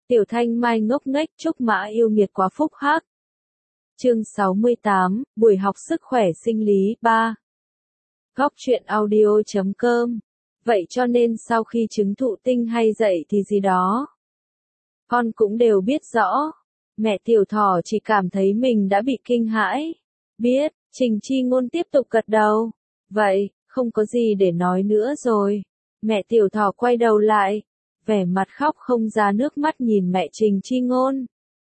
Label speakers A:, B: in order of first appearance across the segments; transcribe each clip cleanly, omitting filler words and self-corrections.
A: Tiểu Thanh Mai ngốc nghếch Trúc Mã yêu nghiệt quá phúc hắc. Chương 68, buổi học sức khỏe sinh lý 3. Góc truyện audio.com. Vậy cho nên sau khi chứng thụ tinh hay dậy thì gì đó, con cũng đều biết rõ. Mẹ Tiểu Thỏ chỉ cảm thấy mình đã bị kinh hãi. Biết, Trình Chi Ngôn tiếp tục gật đầu. Vậy, không có gì để nói nữa rồi. Mẹ Tiểu Thỏ quay đầu lại, vẻ mặt khóc không ra nước mắt nhìn mẹ Trình Chi Ngôn.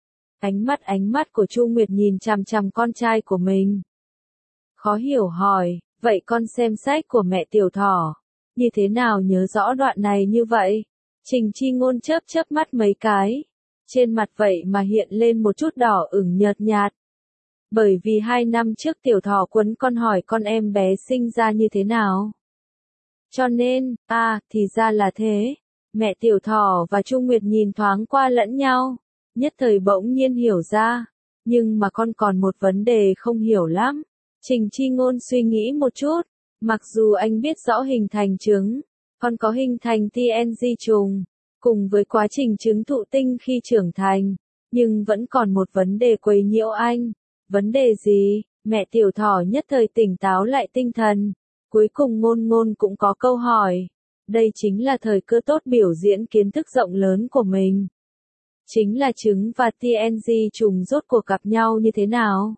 A: Ánh mắt của Chu Nguyệt nhìn chằm chằm con trai của mình. Khó hiểu hỏi, vậy con xem sách của mẹ Tiểu Thỏ, như thế nào nhớ rõ đoạn này như vậy? Trình Chi Ngôn chớp mắt mấy cái. Trên mặt vậy mà hiện lên một chút đỏ ửng nhợt nhạt. Bởi vì 2 năm trước Tiểu Thỏ quấn con hỏi con em bé sinh ra như thế nào. Cho nên, thì ra là thế. Mẹ Tiểu Thỏ và Chu Nguyệt nhìn thoáng qua lẫn nhau, nhất thời bỗng nhiên hiểu ra. Nhưng mà con còn một vấn đề không hiểu lắm. Trình Chi Ngôn suy nghĩ một chút. Mặc dù anh biết rõ hình thành trứng, con có hình thành TNG trùng, cùng với quá trình trứng thụ tinh khi trưởng thành, nhưng vẫn còn một vấn đề quấy nhiễu anh. Vấn đề gì? Mẹ Tiểu Thỏ nhất thời tỉnh táo lại tinh thần. Cuối cùng Ngôn cũng có câu hỏi. Đây chính là thời cơ tốt biểu diễn kiến thức rộng lớn của mình. Chính là trứng và TNG trùng rốt cuộc gặp nhau như thế nào?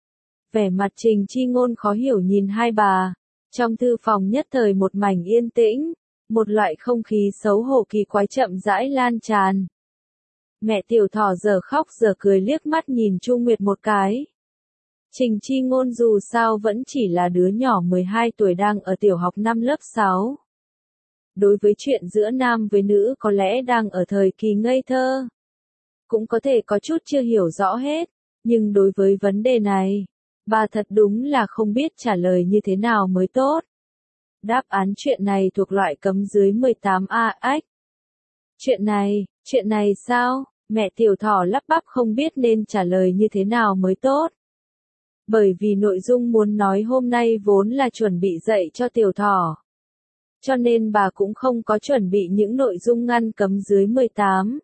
A: Vẻ mặt Trình Chi Ngôn khó hiểu nhìn hai bà. Trong thư phòng nhất thời một mảnh yên tĩnh, một loại không khí xấu hổ kỳ quái chậm rãi lan tràn. Mẹ Tiểu Thỏ giờ khóc giờ cười liếc mắt nhìn Chu Nguyệt một cái. Trình Chi Ngôn dù sao vẫn chỉ là đứa nhỏ 12 tuổi đang ở tiểu học năm lớp 6. Đối với chuyện giữa nam với nữ có lẽ đang ở thời kỳ ngây thơ. Cũng có thể có chút chưa hiểu rõ hết, nhưng đối với vấn đề này, bà thật đúng là không biết trả lời như thế nào mới tốt. Đáp án chuyện này thuộc loại cấm dưới 18A ách. Chuyện này sao? Mẹ Tiểu Thỏ lắp bắp không biết nên trả lời như thế nào mới tốt. Bởi vì nội dung muốn nói hôm nay vốn là chuẩn bị dạy cho Tiểu Thỏ. Cho nên bà cũng không có chuẩn bị những nội dung ngăn cấm dưới 18.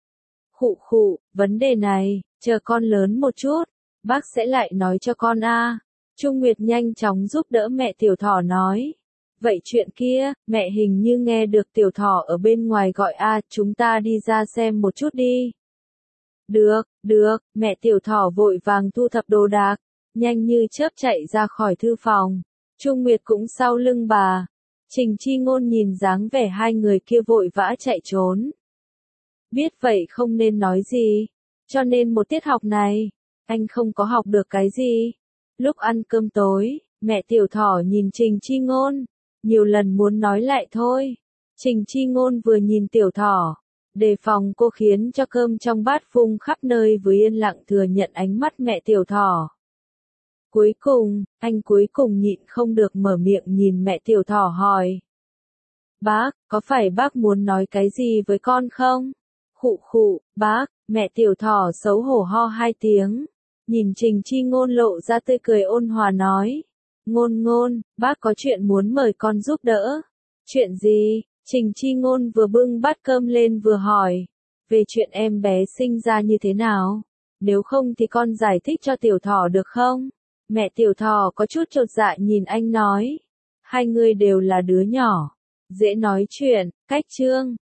A: Vấn đề này, chờ con lớn một chút, bác sẽ lại nói cho con a. Trung Nguyệt nhanh chóng giúp đỡ mẹ Tiểu Thỏ nói. Vậy chuyện kia, mẹ hình như nghe được Tiểu Thỏ ở bên ngoài gọi chúng ta đi ra xem một chút đi. Được, mẹ Tiểu Thỏ vội vàng thu thập đồ đạc, nhanh như chớp chạy ra khỏi thư phòng. Trung Nguyệt cũng sau lưng bà. Trình Chi Ngôn nhìn dáng vẻ hai người kia vội vã chạy trốn. Biết vậy không nên nói gì, cho nên một tiết học này, anh không có học được cái gì. Lúc ăn cơm tối, mẹ Tiểu Thỏ nhìn Trình Chi Ngôn, nhiều lần muốn nói lại thôi. Trình Chi Ngôn vừa nhìn Tiểu Thỏ, đề phòng cô khiến cho cơm trong bát vung khắp nơi vừa yên lặng thừa nhận ánh mắt mẹ Tiểu Thỏ. Anh cuối cùng nhịn không được mở miệng nhìn mẹ Tiểu Thỏ hỏi. Bác, có phải bác muốn nói cái gì với con không? Bác, mẹ Tiểu Thỏ xấu hổ ho 2 tiếng. Nhìn Trình Chi Ngôn lộ ra tươi cười ôn hòa nói. Ngôn, bác có chuyện muốn mời con giúp đỡ. Chuyện gì? Trình Chi Ngôn vừa bưng bát cơm lên vừa hỏi. Về chuyện em bé sinh ra như thế nào? Nếu không thì con giải thích cho Tiểu Thỏ được không? Mẹ Tiểu Thỏ có chút chột dạ nhìn anh nói. Hai người đều là đứa nhỏ, dễ nói chuyện, cách chương.